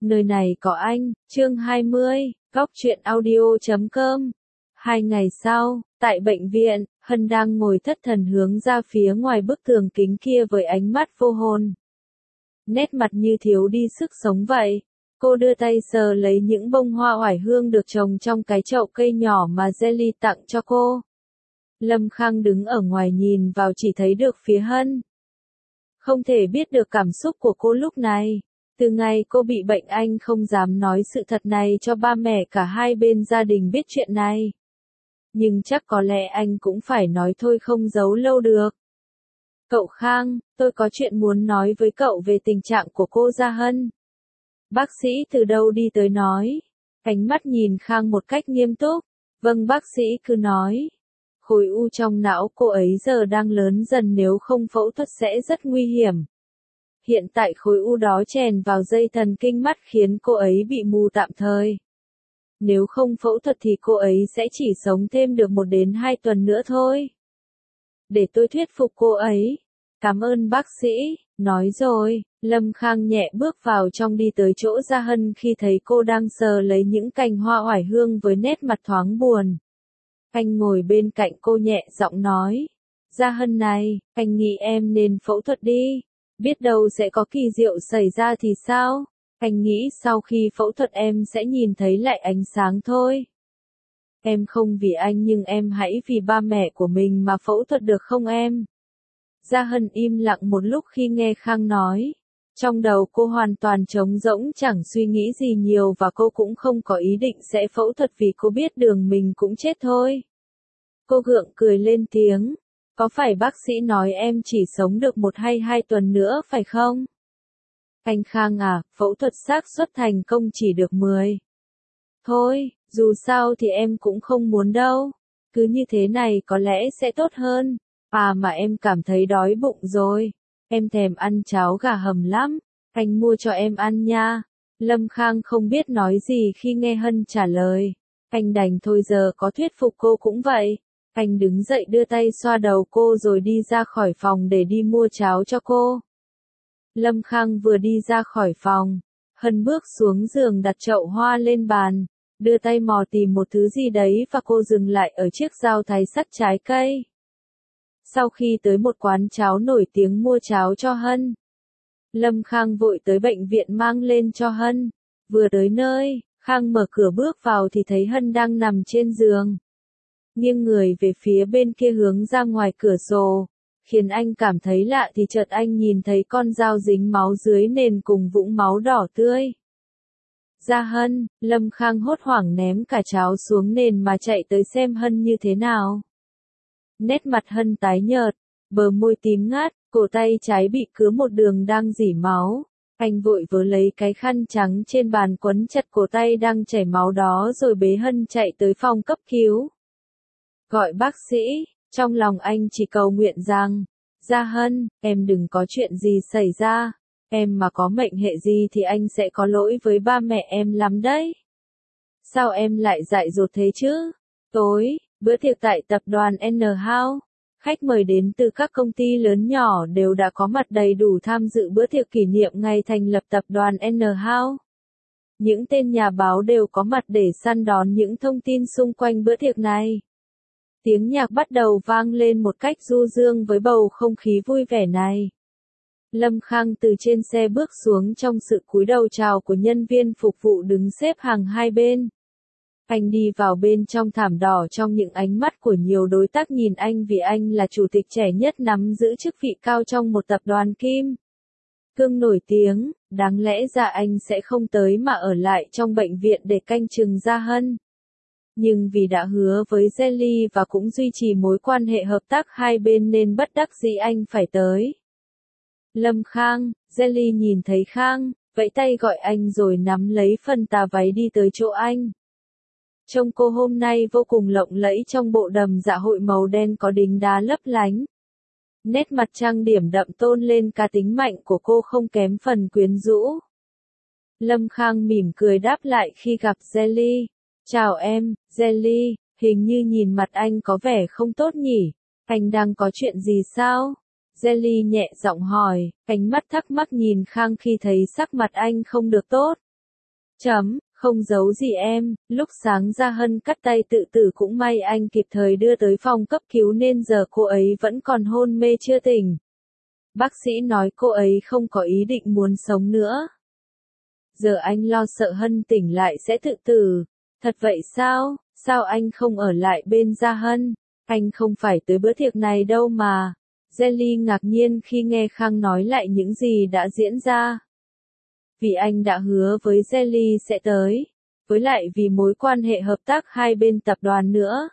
Nơi này có anh, chương 20, góc truyện audio.com. 2 ngày sau, tại bệnh viện, Hân đang ngồi thất thần hướng ra phía ngoài bức tường kính kia với ánh mắt vô hồn. Nét mặt như thiếu đi sức sống vậy. Cô đưa tay sờ lấy những bông hoa oải hương được trồng trong cái chậu cây nhỏ mà Jelly tặng cho cô. Lâm Khang đứng ở ngoài nhìn vào chỉ thấy được phía Hân. Không thể biết được cảm xúc của cô lúc này. Từ ngày cô bị bệnh anh không dám nói sự thật này cho ba mẹ cả hai bên gia đình biết chuyện này. Nhưng chắc có lẽ anh cũng phải nói thôi, không giấu lâu được. Cậu Khang, tôi có chuyện muốn nói với cậu về tình trạng của cô Gia Hân. Bác sĩ từ đâu đi tới nói. Ánh mắt nhìn Khang một cách nghiêm túc. Vâng, bác sĩ cứ nói. Khối u trong não cô ấy giờ đang lớn dần, nếu không phẫu thuật sẽ rất nguy hiểm. Hiện tại khối u đó chèn vào dây thần kinh mắt khiến cô ấy bị mù tạm thời. Nếu không phẫu thuật thì cô ấy sẽ chỉ sống thêm được 1 đến 2 tuần nữa thôi. Để tôi thuyết phục cô ấy. Cảm ơn bác sĩ, nói rồi, Lâm Khang nhẹ bước vào trong đi tới chỗ Gia Hân khi thấy cô đang sờ lấy những cành hoa oải hương với nét mặt thoáng buồn. Anh ngồi bên cạnh cô nhẹ giọng nói. Gia Hân này, anh nghĩ em nên phẫu thuật đi. Biết đâu sẽ có kỳ diệu xảy ra thì sao? Anh nghĩ sau khi phẫu thuật em sẽ nhìn thấy lại ánh sáng thôi. Em không vì anh nhưng em hãy vì ba mẹ của mình mà phẫu thuật được không em? Gia Hân im lặng một lúc khi nghe Khang nói. Trong đầu cô hoàn toàn trống rỗng, chẳng suy nghĩ gì nhiều và cô cũng không có ý định sẽ phẫu thuật vì cô biết đường mình cũng chết thôi. Cô gượng cười lên tiếng. Có phải bác sĩ nói em chỉ sống được 1 hay 2 tuần nữa phải không? Anh Khang à, phẫu thuật xác suất thành công chỉ được 10. Thôi, dù sao thì em cũng không muốn đâu. Cứ như thế này có lẽ sẽ tốt hơn. À mà em cảm thấy đói bụng rồi. Em thèm ăn cháo gà hầm lắm. Anh mua cho em ăn nha. Lâm Khang không biết nói gì khi nghe Hân trả lời. Anh đành thôi, giờ có thuyết phục cô cũng vậy. Anh đứng dậy đưa tay xoa đầu cô rồi đi ra khỏi phòng để đi mua cháo cho cô. Lâm Khang vừa đi ra khỏi phòng, Hân bước xuống giường đặt chậu hoa lên bàn, đưa tay mò tìm một thứ gì đấy và cô dừng lại ở chiếc dao thái sắt trái cây. Sau khi tới một quán cháo nổi tiếng mua cháo cho Hân, Lâm Khang vội tới bệnh viện mang lên cho Hân. Vừa tới nơi, Khang mở cửa bước vào thì thấy Hân đang nằm trên giường, nghiêng người về phía bên kia hướng ra ngoài cửa sổ. Khiến anh cảm thấy lạ thì chợt anh nhìn thấy con dao dính máu dưới nền cùng vũng máu đỏ tươi. Gia Hân, Lâm Khang hốt hoảng ném cả cháo xuống nền mà chạy tới xem Hân như thế nào. Nét mặt Hân tái nhợt, bờ môi tím ngắt, cổ tay trái bị cứa một đường đang rỉ máu. Anh vội vớ lấy cái khăn trắng trên bàn quấn chặt cổ tay đang chảy máu đó rồi bế Hân chạy tới phòng cấp cứu. Gọi bác sĩ. Trong lòng anh chỉ cầu nguyện rằng, Gia Hân, em đừng có chuyện gì xảy ra, em mà có mệnh hệ gì thì anh sẽ có lỗi với ba mẹ em lắm đấy. Sao em lại dại dột thế chứ? Tối, bữa tiệc tại tập đoàn N House, khách mời đến từ các công ty lớn nhỏ đều đã có mặt đầy đủ tham dự bữa tiệc kỷ niệm ngày thành lập tập đoàn N House. Những tên nhà báo đều có mặt để săn đón những thông tin xung quanh bữa tiệc này. Tiếng nhạc bắt đầu vang lên một cách du dương với bầu không khí vui vẻ này. Lâm Khang từ trên xe bước xuống trong sự cúi đầu chào của nhân viên phục vụ đứng xếp hàng hai bên. Anh đi vào bên trong thảm đỏ trong những ánh mắt của nhiều đối tác nhìn anh vì anh là chủ tịch trẻ nhất nắm giữ chức vị cao trong một tập đoàn kim cương nổi tiếng. Đáng lẽ ra anh sẽ không tới mà ở lại trong bệnh viện để canh chừng Gia Hân. Nhưng vì đã hứa với Jelly và cũng duy trì mối quan hệ hợp tác hai bên nên bất đắc dĩ anh phải tới. Lâm Khang, Jelly nhìn thấy Khang, vẫy tay gọi anh rồi nắm lấy phần tà váy đi tới chỗ anh. Trông cô hôm nay vô cùng lộng lẫy trong bộ đầm dạ hội màu đen có đính đá lấp lánh. Nét mặt trang điểm đậm tôn lên cá tính mạnh của cô không kém phần quyến rũ. Lâm Khang mỉm cười đáp lại khi gặp Jelly. Chào em, Jelly, hình như nhìn mặt anh có vẻ không tốt nhỉ? Anh đang có chuyện gì sao? Jelly nhẹ giọng hỏi, ánh mắt thắc mắc nhìn Khang khi thấy sắc mặt anh không được tốt. Không giấu gì em, lúc sáng Gia Hân cắt tay tự tử cũng may anh kịp thời đưa tới phòng cấp cứu nên giờ cô ấy vẫn còn hôn mê chưa tỉnh. Bác sĩ nói cô ấy không có ý định muốn sống nữa. Giờ anh lo sợ Hân tỉnh lại sẽ tự tử. Thật vậy sao? Sao anh không ở lại bên Gia Hân? Anh không phải tới bữa tiệc này đâu mà. Jelly ngạc nhiên khi nghe Khang nói lại những gì đã diễn ra. Vì anh đã hứa với Jelly sẽ tới. Với lại vì mối quan hệ hợp tác hai bên tập đoàn nữa.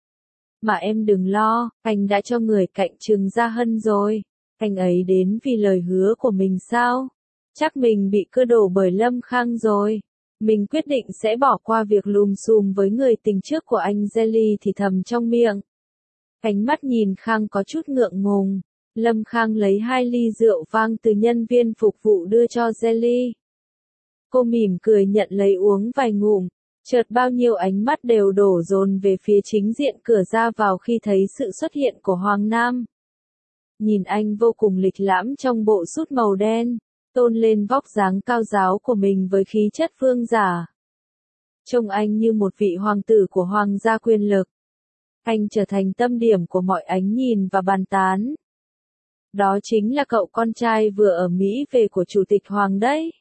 Mà em đừng lo, anh đã cho người cạnh Trừng Gia Hân rồi. Anh ấy đến vì lời hứa của mình sao? Chắc mình bị cưa đổ bởi Lâm Khang rồi. Mình quyết định sẽ bỏ qua việc lùm xùm với người tình trước của anh. Jelly thì thầm trong miệng. Ánh mắt nhìn Khang có chút ngượng ngùng. Lâm Khang lấy 2 ly rượu vang từ nhân viên phục vụ đưa cho Jelly. Cô mỉm cười nhận lấy uống vài ngụm. Chợt bao nhiêu ánh mắt đều đổ dồn về phía chính diện cửa ra vào khi thấy sự xuất hiện của Hoàng Nam. Nhìn anh vô cùng lịch lãm trong bộ sút màu đen, tôn lên vóc dáng cao ráo của mình với khí chất vương giả. Trông anh như một vị hoàng tử của hoàng gia quyền lực. Anh trở thành tâm điểm của mọi ánh nhìn và bàn tán. Đó chính là cậu con trai vừa ở Mỹ về của Chủ tịch Hoàng đấy.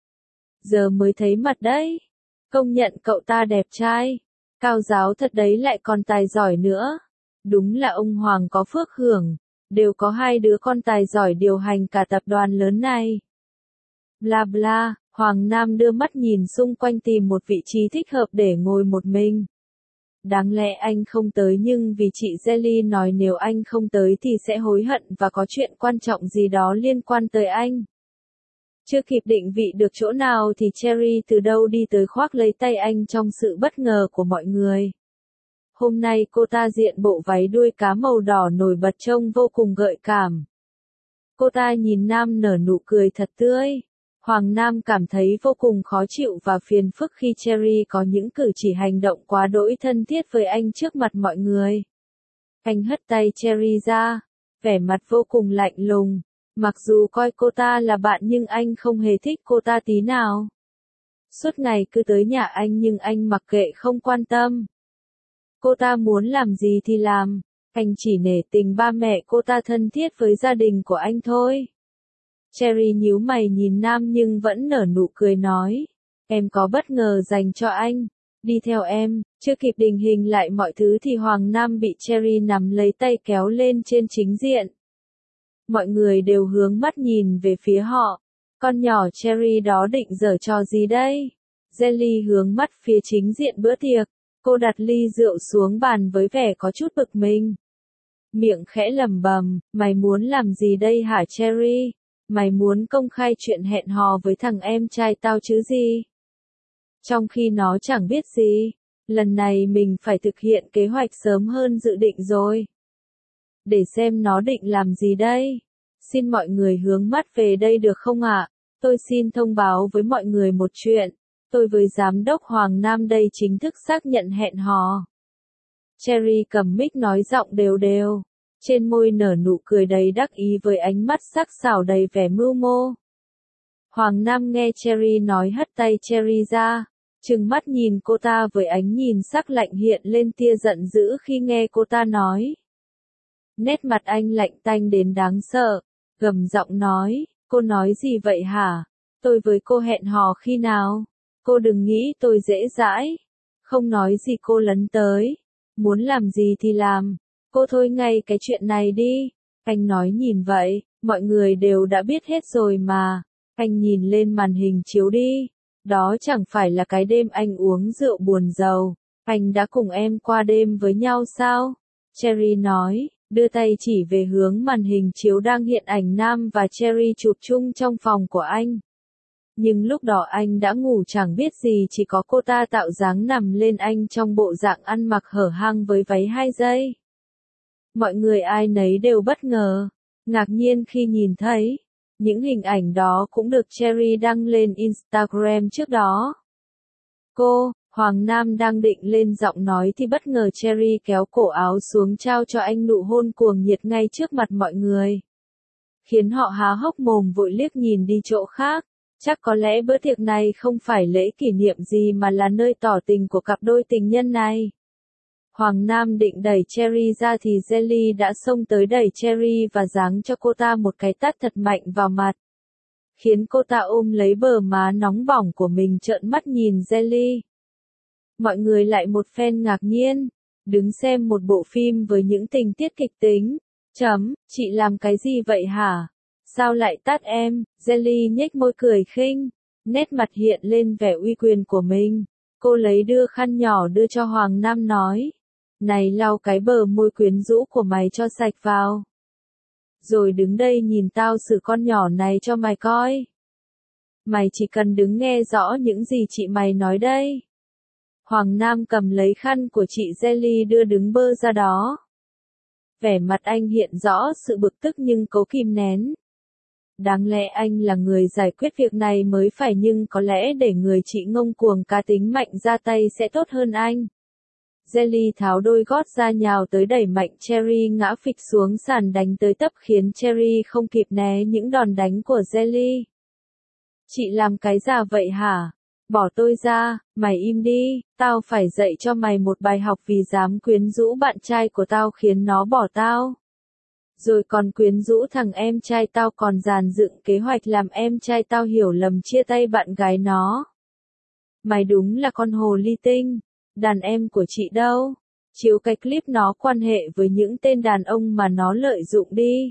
Giờ mới thấy mặt đấy. Công nhận cậu ta đẹp trai. Cao ráo thật đấy, lại còn tài giỏi nữa. Đúng là ông Hoàng có phước hưởng. Đều có 2 đứa con tài giỏi điều hành cả tập đoàn lớn này. Bla bla, Hoàng Nam đưa mắt nhìn xung quanh tìm một vị trí thích hợp để ngồi một mình. Đáng lẽ anh không tới nhưng vì chị Jelly nói nếu anh không tới thì sẽ hối hận và có chuyện quan trọng gì đó liên quan tới anh. Chưa kịp định vị được chỗ nào thì Cherry từ đâu đi tới khoác lấy tay anh trong sự bất ngờ của mọi người. Hôm nay cô ta diện bộ váy đuôi cá màu đỏ nổi bật trông vô cùng gợi cảm. Cô ta nhìn Nam nở nụ cười thật tươi. Hoàng Nam cảm thấy vô cùng khó chịu và phiền phức khi Cherry có những cử chỉ hành động quá đỗi thân thiết với anh trước mặt mọi người. Anh hất tay Cherry ra, vẻ mặt vô cùng lạnh lùng. Mặc dù coi cô ta là bạn nhưng anh không hề thích cô ta tí nào. Suốt ngày cứ tới nhà anh nhưng anh mặc kệ không quan tâm. Cô ta muốn làm gì thì làm, anh chỉ nể tình ba mẹ cô ta thân thiết với gia đình của anh thôi. Cherry nhíu mày nhìn Nam nhưng vẫn nở nụ cười nói, em có bất ngờ dành cho anh, đi theo em. Chưa kịp định hình lại mọi thứ thì Hoàng Nam bị Cherry nắm lấy tay kéo lên trên chính diện. Mọi người đều hướng mắt nhìn về phía họ, con nhỏ Cherry đó định giở trò gì đây? Jelly hướng mắt phía chính diện bữa tiệc. Cô đặt ly rượu xuống bàn với vẻ có chút bực mình. Miệng khẽ lẩm bẩm, mày muốn làm gì đây hả Cherry? Mày muốn công khai chuyện hẹn hò với thằng em trai tao chứ gì? Trong khi nó chẳng biết gì, lần này mình phải thực hiện kế hoạch sớm hơn dự định rồi. Để xem nó định làm gì đây? Xin mọi người hướng mắt về đây được không ạ? Tôi xin thông báo với mọi người một chuyện. Tôi với Giám đốc Hoàng Nam đây chính thức xác nhận hẹn hò. Cherry cầm mic nói giọng đều đều. Trên môi nở nụ cười đầy đắc ý với ánh mắt sắc sảo đầy vẻ mưu mô. Hoàng Nam nghe Cherry nói hất tay Cherry ra. Trừng mắt nhìn cô ta với ánh nhìn sắc lạnh hiện lên tia giận dữ khi nghe cô ta nói. Nét mặt anh lạnh tanh đến đáng sợ. Gầm giọng nói, cô nói gì vậy hả? Tôi với cô hẹn hò khi nào? Cô đừng nghĩ tôi dễ dãi. Không nói gì cô lấn tới. Muốn làm gì thì làm. Cô thôi ngay cái chuyện này đi. Anh nói nhìn vậy, mọi người đều đã biết hết rồi mà. Anh nhìn lên màn hình chiếu đi. Đó chẳng phải là cái đêm anh uống rượu buồn rầu. Anh đã cùng em qua đêm với nhau sao? Cherry nói, đưa tay chỉ về hướng màn hình chiếu đang hiện ảnh Nam và Cherry chụp chung trong phòng của anh. Nhưng lúc đó anh đã ngủ chẳng biết gì, chỉ có cô ta tạo dáng nằm lên anh trong bộ dạng ăn mặc hở hang với váy 2 giây. Mọi người ai nấy đều bất ngờ, ngạc nhiên khi nhìn thấy. Những hình ảnh đó cũng được Cherry đăng lên Instagram trước đó. Hoàng Nam đang định lên giọng nói thì bất ngờ Cherry kéo cổ áo xuống trao cho anh nụ hôn cuồng nhiệt ngay trước mặt mọi người. Khiến họ há hốc mồm vội liếc nhìn đi chỗ khác. Chắc có lẽ bữa tiệc này không phải lễ kỷ niệm gì mà là nơi tỏ tình của cặp đôi tình nhân này. Hoàng Nam định đẩy Cherry ra thì Jelly đã xông tới đẩy Cherry và giáng cho cô ta một cái tát thật mạnh vào mặt. Khiến cô ta ôm lấy bờ má nóng bỏng của mình trợn mắt nhìn Jelly. Mọi người lại một phen ngạc nhiên, đứng xem một bộ phim với những tình tiết kịch tính. Chị làm cái gì vậy hả? Sao lại tát em? Jelly nhếch môi cười khinh, nét mặt hiện lên vẻ uy quyền của mình. Cô lấy đưa khăn nhỏ đưa cho Hoàng Nam nói. Này lau cái bờ môi quyến rũ của mày cho sạch vào. Rồi đứng đây nhìn tao xử con nhỏ này cho mày coi. Mày chỉ cần đứng nghe rõ những gì chị mày nói đây. Hoàng Nam cầm lấy khăn của chị Jelly đưa đứng bơ ra đó. Vẻ mặt anh hiện rõ sự bực tức nhưng cố kìm nén. Đáng lẽ anh là người giải quyết việc này mới phải nhưng có lẽ để người chị ngông cuồng cá tính mạnh ra tay sẽ tốt hơn anh. Jelly tháo đôi gót ra nhào tới đẩy mạnh Cherry ngã phịch xuống sàn đánh tới tấp khiến Cherry không kịp né những đòn đánh của Jelly. Chị làm cái gì vậy hả? Bỏ tôi ra, mày im đi, tao phải dạy cho mày một bài học vì dám quyến rũ bạn trai của tao khiến nó bỏ tao. Rồi còn quyến rũ thằng em trai tao còn dàn dựng kế hoạch làm em trai tao hiểu lầm chia tay bạn gái nó. Mày đúng là con hồ ly tinh. Đàn em của chị đâu? Chiếu cái clip nó quan hệ với những tên đàn ông mà nó lợi dụng đi.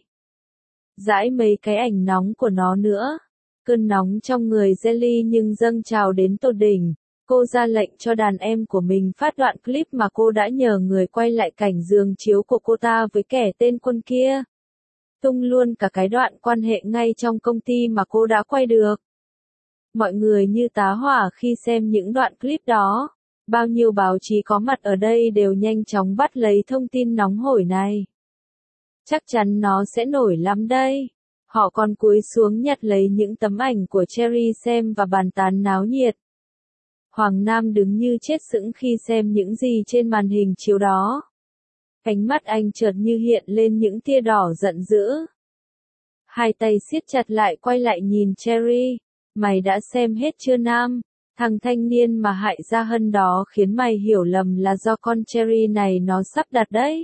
Dãi mấy cái ảnh nóng của nó nữa. Cơn nóng trong người Jelly nhưng dâng trào đến tột đỉnh. Cô ra lệnh cho đàn em của mình phát đoạn clip mà cô đã nhờ người quay lại cảnh giường chiếu của cô ta với kẻ tên Quân kia. Tung luôn cả cái đoạn quan hệ ngay trong công ty mà cô đã quay được. Mọi người như tá hỏa khi xem những đoạn clip đó. Bao nhiêu báo chí có mặt ở đây đều nhanh chóng bắt lấy thông tin nóng hổi này. Chắc chắn nó sẽ nổi lắm đây. Họ còn cúi xuống nhặt lấy những tấm ảnh của Cherry xem và bàn tán náo nhiệt. Hoàng Nam đứng như chết sững khi xem những gì trên màn hình chiếu đó. Ánh mắt anh chợt như hiện lên những tia đỏ giận dữ. Hai tay siết chặt lại quay lại nhìn Cherry. Mày đã xem hết chưa Nam? Thằng thanh niên mà hại Gia Hân đó khiến mày hiểu lầm là do con Cherry này nó sắp đặt đấy.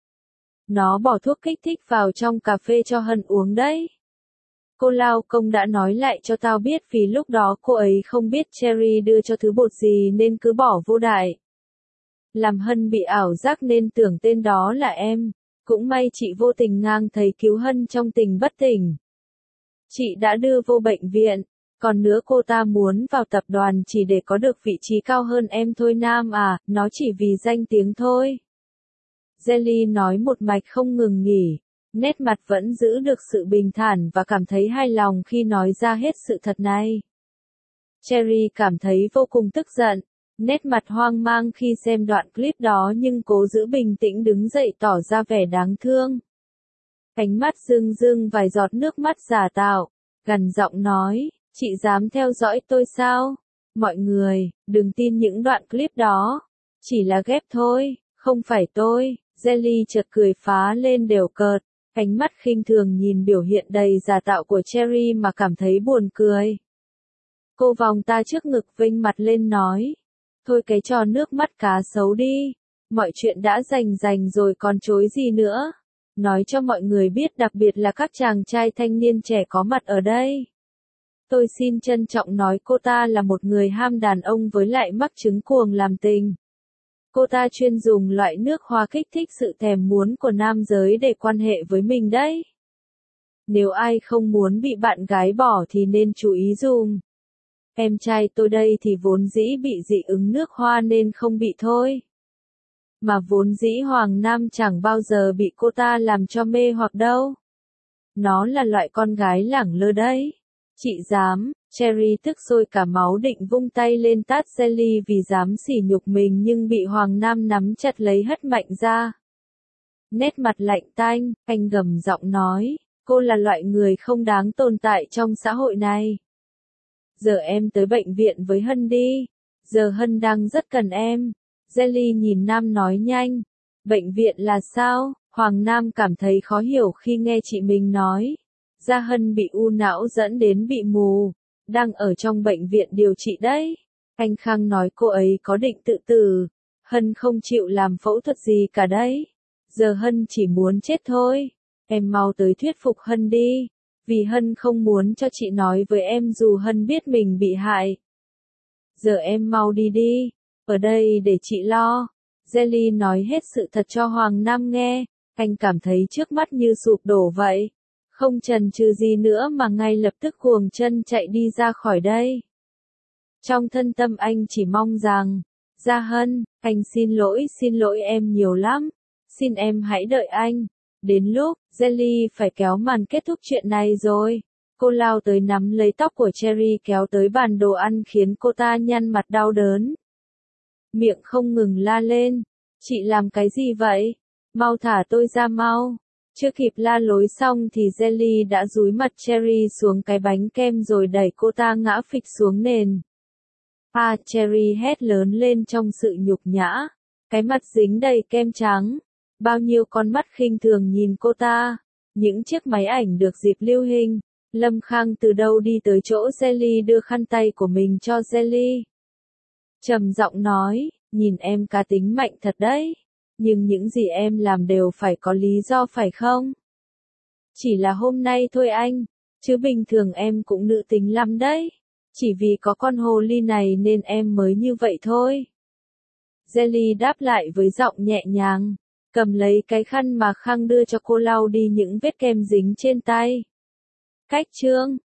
Nó bỏ thuốc kích thích vào trong cà phê cho Hân uống đấy. Cô lao công đã nói lại cho tao biết vì lúc đó cô ấy không biết Cherry đưa cho thứ bột gì nên cứ bỏ vô đại. Làm Hân bị ảo giác nên tưởng tên đó là em. Cũng may chị vô tình ngang thấy cứu Hân trong tình bất tỉnh. Chị đã đưa vô bệnh viện. Còn nữa cô ta muốn vào tập đoàn chỉ để có được vị trí cao hơn em thôi Nam à, nó chỉ vì danh tiếng thôi. Jelly nói một mạch không ngừng nghỉ, nét mặt vẫn giữ được sự bình thản và cảm thấy hài lòng khi nói ra hết sự thật này. Cherry cảm thấy vô cùng tức giận, nét mặt hoang mang khi xem đoạn clip đó nhưng cố giữ bình tĩnh đứng dậy tỏ ra vẻ đáng thương. Ánh mắt rưng rưng vài giọt nước mắt giả tạo, gằn giọng nói. Chị dám theo dõi tôi sao? Mọi người, đừng tin những đoạn clip đó. Chỉ là ghép thôi, không phải tôi. Jelly chợt cười phá lên đều cợt. Ánh mắt khinh thường nhìn biểu hiện đầy giả tạo của Cherry mà cảm thấy buồn cười. Cô vòng ta trước ngực vênh mặt lên nói. Thôi cái trò nước mắt cá sấu đi. Mọi chuyện đã rành rồi còn chối gì nữa. Nói cho mọi người biết đặc biệt là các chàng trai thanh niên trẻ có mặt ở đây. Tôi xin trân trọng nói cô ta là một người ham đàn ông với lại mắc chứng cuồng làm tình. Cô ta chuyên dùng loại nước hoa kích thích sự thèm muốn của nam giới để quan hệ với mình đấy. Nếu ai không muốn bị bạn gái bỏ thì nên chú ý dùm. Em trai tôi đây thì vốn dĩ bị dị ứng nước hoa nên không bị thôi. Mà vốn dĩ Hoàng Nam chẳng bao giờ bị cô ta làm cho mê hoặc đâu. Nó là loại con gái lẳng lơ đấy. Chị dám, Cherry tức sôi cả máu định vung tay lên tát Jelly vì dám sỉ nhục mình nhưng bị Hoàng Nam nắm chặt lấy hất mạnh ra. Nét mặt lạnh tanh, anh gầm giọng nói, cô là loại người không đáng tồn tại trong xã hội này. Giờ em tới bệnh viện với Hân đi, giờ Hân đang rất cần em. Jelly nhìn Nam nói nhanh, bệnh viện là sao? Hoàng Nam cảm thấy khó hiểu khi nghe chị mình nói. Gia Hân bị u não dẫn đến bị mù. đang ở trong bệnh viện điều trị đấy. Anh Khang nói cô ấy có định tự tử. Hân không chịu làm phẫu thuật gì cả đấy. Giờ Hân chỉ muốn chết thôi. Em mau tới thuyết phục Hân đi. Vì Hân không muốn cho chị nói với em dù Hân biết mình bị hại. Giờ em mau đi đi. Ở đây để chị lo. Jelly nói hết sự thật cho Hoàng Nam nghe. Anh cảm thấy trước mắt như sụp đổ vậy. Không chần chừ gì nữa mà ngay lập tức cuồng chân chạy đi ra khỏi đây. Trong thân tâm anh chỉ mong rằng, Gia Hân, anh xin lỗi em nhiều lắm. Xin em hãy đợi anh. Đến lúc, Jelly phải kéo màn kết thúc chuyện này rồi. Cô lao tới nắm lấy tóc của Cherry kéo tới bàn đồ ăn khiến cô ta nhăn mặt đau đớn. Miệng không ngừng la lên. Chị làm cái gì vậy? Mau thả tôi ra mau. Chưa kịp la lối xong thì Jelly đã dúi mặt Cherry xuống cái bánh kem rồi đẩy cô ta ngã phịch xuống nền. Cherry hét lớn lên trong sự nhục nhã. Cái mặt dính đầy kem trắng. Bao nhiêu con mắt khinh thường nhìn cô ta. Những chiếc máy ảnh được dịp lưu hình. Lâm Khang từ đâu đi tới chỗ Jelly đưa khăn tay của mình cho Jelly. Trầm giọng nói, nhìn em cá tính mạnh thật đấy. Nhưng những gì em làm đều phải có lý do phải không? Chỉ là hôm nay thôi anh. Chứ bình thường em cũng nữ tính lắm đấy. Chỉ vì có con hồ ly này nên em mới như vậy thôi. Jelly đáp lại với giọng nhẹ nhàng. Cầm lấy cái khăn mà Khang đưa cho cô lau đi những vết kem dính trên tay. Cách chương